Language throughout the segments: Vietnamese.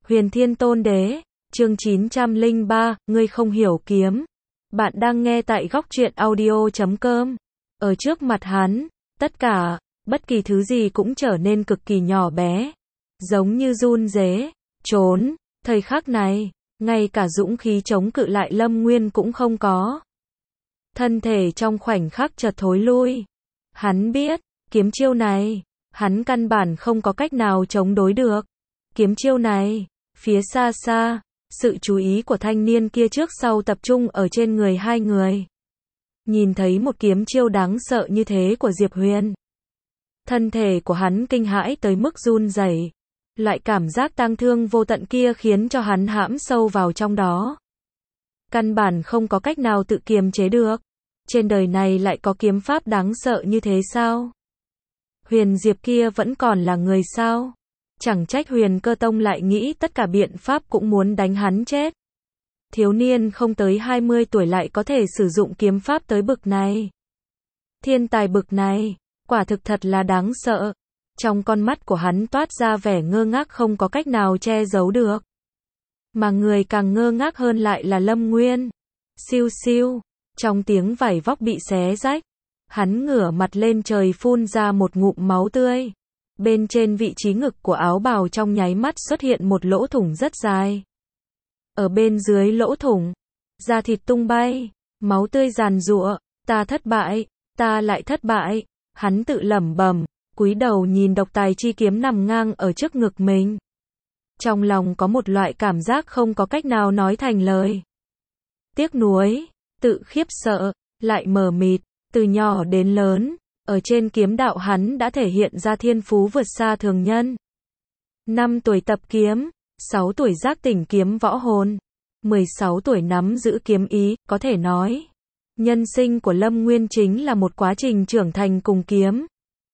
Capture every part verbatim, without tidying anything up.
Huyền Thiên Tôn Đế, chương chín trăm lẻ ba, ngươi không hiểu kiếm. Bạn đang nghe tại góc truyện audio chấm com. Ở trước mặt hắn, tất cả, bất kỳ thứ gì cũng trở nên cực kỳ nhỏ bé. Giống như run rế, trốn, thời khắc này, ngay cả dũng khí chống cự lại Lâm Nguyên cũng không có. Thân thể trong khoảnh khắc chợt thối lui. Hắn biết, kiếm chiêu này, hắn căn bản không có cách nào chống đối được. Kiếm chiêu này, phía xa xa, sự chú ý của thanh niên kia trước sau tập trung ở trên người hai người. Nhìn thấy một kiếm chiêu đáng sợ như thế của Diệp Huyền. Thân thể của hắn kinh hãi tới mức run rẩy. Loại cảm giác tang thương vô tận kia khiến cho hắn hãm sâu vào trong đó. Căn bản không có cách nào tự kiềm chế được. Trên đời này lại có kiếm pháp đáng sợ như thế sao? Huyền Diệp kia vẫn còn là người sao? Chẳng trách Huyền Cơ Tông lại nghĩ tất cả biện pháp cũng muốn đánh hắn chết. Thiếu niên không tới hai mươi tuổi lại có thể sử dụng kiếm pháp tới bực này. Thiên tài bực này, quả thực thật là đáng sợ. Trong con mắt của hắn toát ra vẻ ngơ ngác không có cách nào che giấu được. Mà người càng ngơ ngác hơn lại là Lâm Nguyên. Siêu siêu, trong tiếng vải vóc bị xé rách, hắn ngửa mặt lên trời phun ra một ngụm máu tươi. Bên trên vị trí ngực của áo bào trong nháy mắt xuất hiện một lỗ thủng rất dài. Ở bên dưới lỗ thủng, da thịt tung bay, máu tươi giàn giụa, ta thất bại, ta lại thất bại, hắn tự lẩm bẩm, cúi đầu nhìn độc tài chi kiếm nằm ngang ở trước ngực mình. Trong lòng có một loại cảm giác không có cách nào nói thành lời. Tiếc nuối, tự khiếp sợ, lại mờ mịt, từ nhỏ đến lớn. Ở trên kiếm đạo hắn đã thể hiện ra thiên phú vượt xa thường nhân. năm tuổi tập kiếm, sáu tuổi giác tỉnh kiếm võ hồn, mười sáu tuổi nắm giữ kiếm ý, có thể nói. Nhân sinh của Lâm Nguyên chính là một quá trình trưởng thành cùng kiếm.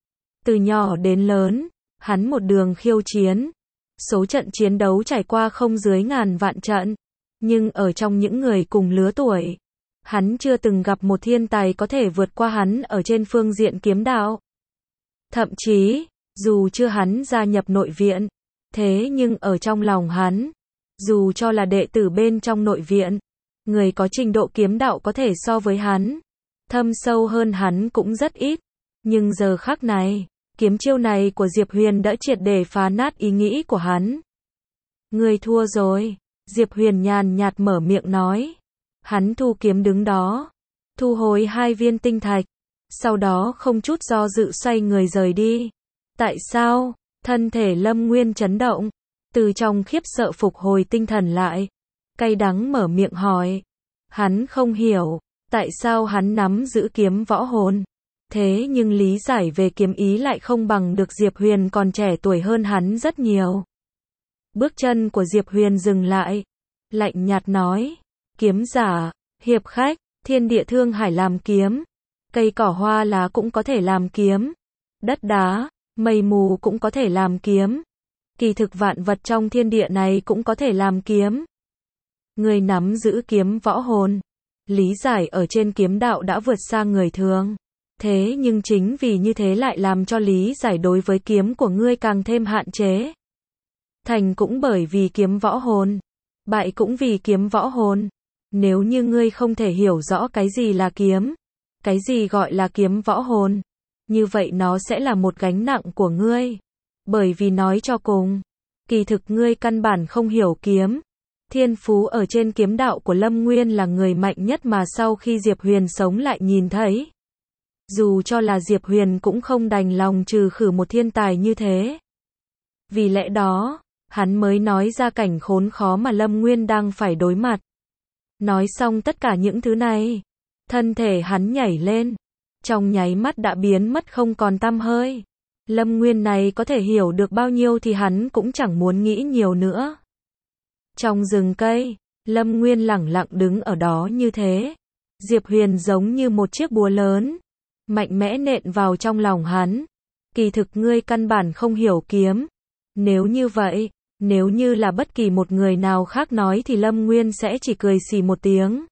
Từ nhỏ đến lớn, hắn một đường khiêu chiến. Số trận chiến đấu trải qua không dưới ngàn vạn trận. Nhưng ở trong những người cùng lứa tuổi, hắn chưa từng gặp một thiên tài có thể vượt qua hắn ở trên phương diện kiếm đạo. Thậm chí, dù chưa hắn gia nhập nội viện, thế nhưng ở trong lòng hắn, dù cho là đệ tử bên trong nội viện, người có trình độ kiếm đạo có thể so với hắn, thâm sâu hơn hắn cũng rất ít. Nhưng giờ khắc này, kiếm chiêu này của Diệp Huyền đã triệt để phá nát ý nghĩ của hắn. Ngươi thua rồi, Diệp Huyền nhàn nhạt mở miệng nói. Hắn thu kiếm đứng đó, thu hồi hai viên tinh thạch, sau đó không chút do dự xoay người rời đi. Tại sao? Thân thể Lâm Nguyên chấn động, từ trong khiếp sợ phục hồi tinh thần lại, cay đắng mở miệng hỏi. Hắn không hiểu, tại sao hắn nắm giữ kiếm võ hồn, thế nhưng lý giải về kiếm ý lại không bằng được Diệp Huyền còn trẻ tuổi hơn hắn rất nhiều. Bước chân của Diệp Huyền dừng lại, lạnh nhạt nói. Kiếm giả, hiệp khách, thiên địa thương hải làm kiếm. Cây cỏ hoa lá cũng có thể làm kiếm. Đất đá, mây mù cũng có thể làm kiếm. Kỳ thực vạn vật trong thiên địa này cũng có thể làm kiếm. Người nắm giữ kiếm võ hồn, lý giải ở trên kiếm đạo đã vượt xa người thường. Thế nhưng chính vì như thế lại làm cho lý giải đối với kiếm của ngươi càng thêm hạn chế. Thành cũng bởi vì kiếm võ hồn, bại cũng vì kiếm võ hồn. Nếu như ngươi không thể hiểu rõ cái gì là kiếm, cái gì gọi là kiếm võ hồn, như vậy nó sẽ là một gánh nặng của ngươi. Bởi vì nói cho cùng, kỳ thực ngươi căn bản không hiểu kiếm. Thiên phú ở trên kiếm đạo của Lâm Nguyên là người mạnh nhất mà sau khi Diệp Huyền sống lại nhìn thấy. Dù cho là Diệp Huyền cũng không đành lòng trừ khử một thiên tài như thế. Vì lẽ đó, hắn mới nói ra cảnh khốn khó mà Lâm Nguyên đang phải đối mặt. Nói xong tất cả những thứ này, thân thể hắn nhảy lên, trong nháy mắt đã biến mất không còn tăm hơi. Lâm Nguyên này có thể hiểu được bao nhiêu thì hắn cũng chẳng muốn nghĩ nhiều nữa. Trong rừng cây, Lâm Nguyên lẳng lặng đứng ở đó như thế. Diệp Huyền giống như một chiếc búa lớn, mạnh mẽ nện vào trong lòng hắn. Kỳ thực ngươi căn bản không hiểu kiếm. Nếu như vậy, nếu như là bất kỳ một người nào khác nói thì Lâm Nguyên sẽ chỉ cười xì một tiếng.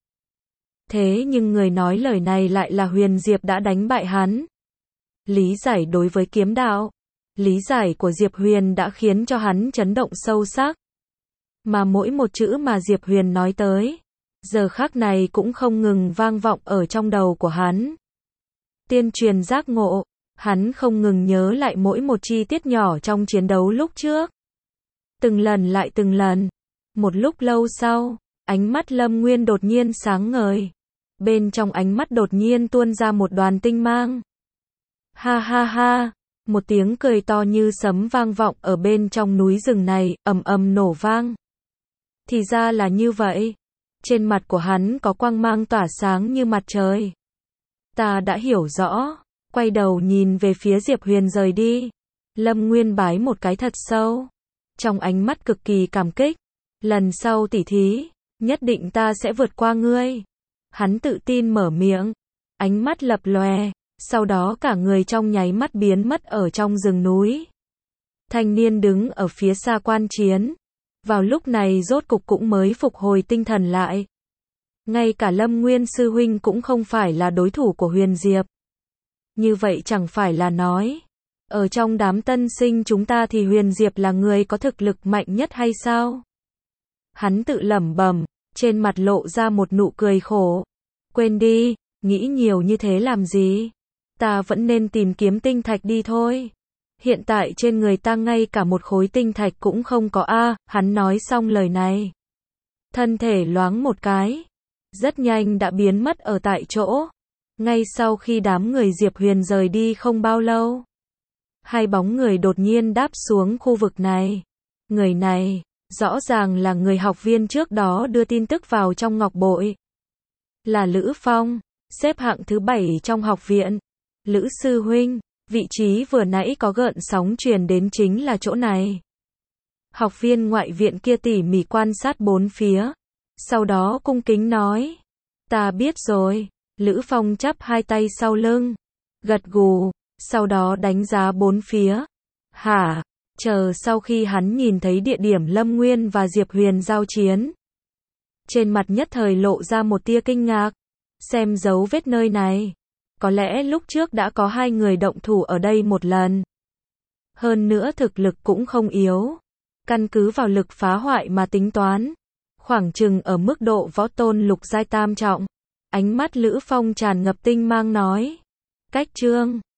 Thế nhưng người nói lời này lại là Huyền Diệp đã đánh bại hắn. Lý giải đối với kiếm đạo, lý giải của Diệp Huyền đã khiến cho hắn chấn động sâu sắc. mà mỗi một chữ mà Diệp Huyền nói tới, giờ khắc này cũng không ngừng vang vọng ở trong đầu của hắn. Tiên truyền giác ngộ, hắn không ngừng nhớ lại mỗi một chi tiết nhỏ trong chiến đấu lúc trước. Từng lần lại từng lần. Một lúc lâu sau, ánh mắt Lâm Nguyên đột nhiên sáng ngời. Bên trong ánh mắt đột nhiên tuôn ra một đoàn tinh mang. Ha ha ha, một tiếng cười to như sấm vang vọng ở bên trong núi rừng này, ầm ầm nổ vang. Thì ra là như vậy. Trên mặt của hắn có quang mang tỏa sáng như mặt trời. Ta đã hiểu rõ, quay đầu nhìn về phía Diệp Huyền rời đi. Lâm Nguyên bái một cái thật sâu. Trong ánh mắt cực kỳ cảm kích. Lần sau tỉ thí, nhất định ta sẽ vượt qua ngươi. Hắn tự tin mở miệng. Ánh mắt lập lòe. Sau đó cả người trong nháy mắt biến mất ở trong rừng núi. Thanh niên đứng ở phía xa quan chiến. Vào lúc này rốt cục cũng mới phục hồi tinh thần lại. Ngay cả Lâm Nguyên sư huynh cũng không phải là đối thủ của Huyền Diệp. Như vậy chẳng phải là nói, ở trong đám tân sinh chúng ta thì Huyền Diệp là người có thực lực mạnh nhất hay sao? Hắn tự lẩm bẩm, trên mặt lộ ra một nụ cười khổ. Quên đi, nghĩ nhiều như thế làm gì? Ta vẫn nên tìm kiếm tinh thạch đi thôi. Hiện tại trên người ta ngay cả một khối tinh thạch cũng không có a. Hắn nói xong lời này, thân thể loáng một cái, rất nhanh đã biến mất ở tại chỗ. Ngay sau khi đám người Diệp Huyền rời đi không bao lâu, hai bóng người đột nhiên đáp xuống khu vực này. Người này, rõ ràng là người học viên trước đó đưa tin tức vào trong ngọc bội. Là Lữ Phong, xếp hạng thứ bảy trong học viện. Lữ sư huynh, vị trí vừa nãy có gợn sóng truyền đến chính là chỗ này. Học viên ngoại viện kia tỉ mỉ quan sát bốn phía. Sau đó cung kính nói. Ta biết rồi. Lữ Phong chắp hai tay sau lưng. Gật gù. Sau đó đánh giá bốn phía. Hả? Chờ sau khi hắn nhìn thấy địa điểm Lâm Nguyên và Diệp Huyền giao chiến. Trên mặt nhất thời lộ ra một tia kinh ngạc. Xem dấu vết nơi này. Có lẽ lúc trước đã có hai người động thủ ở đây một lần. Hơn nữa thực lực cũng không yếu. Căn cứ vào lực phá hoại mà tính toán. Khoảng chừng ở mức độ võ tôn lục giai tam trọng. Ánh mắt Lữ Phong tràn ngập tinh mang nói. Cách chương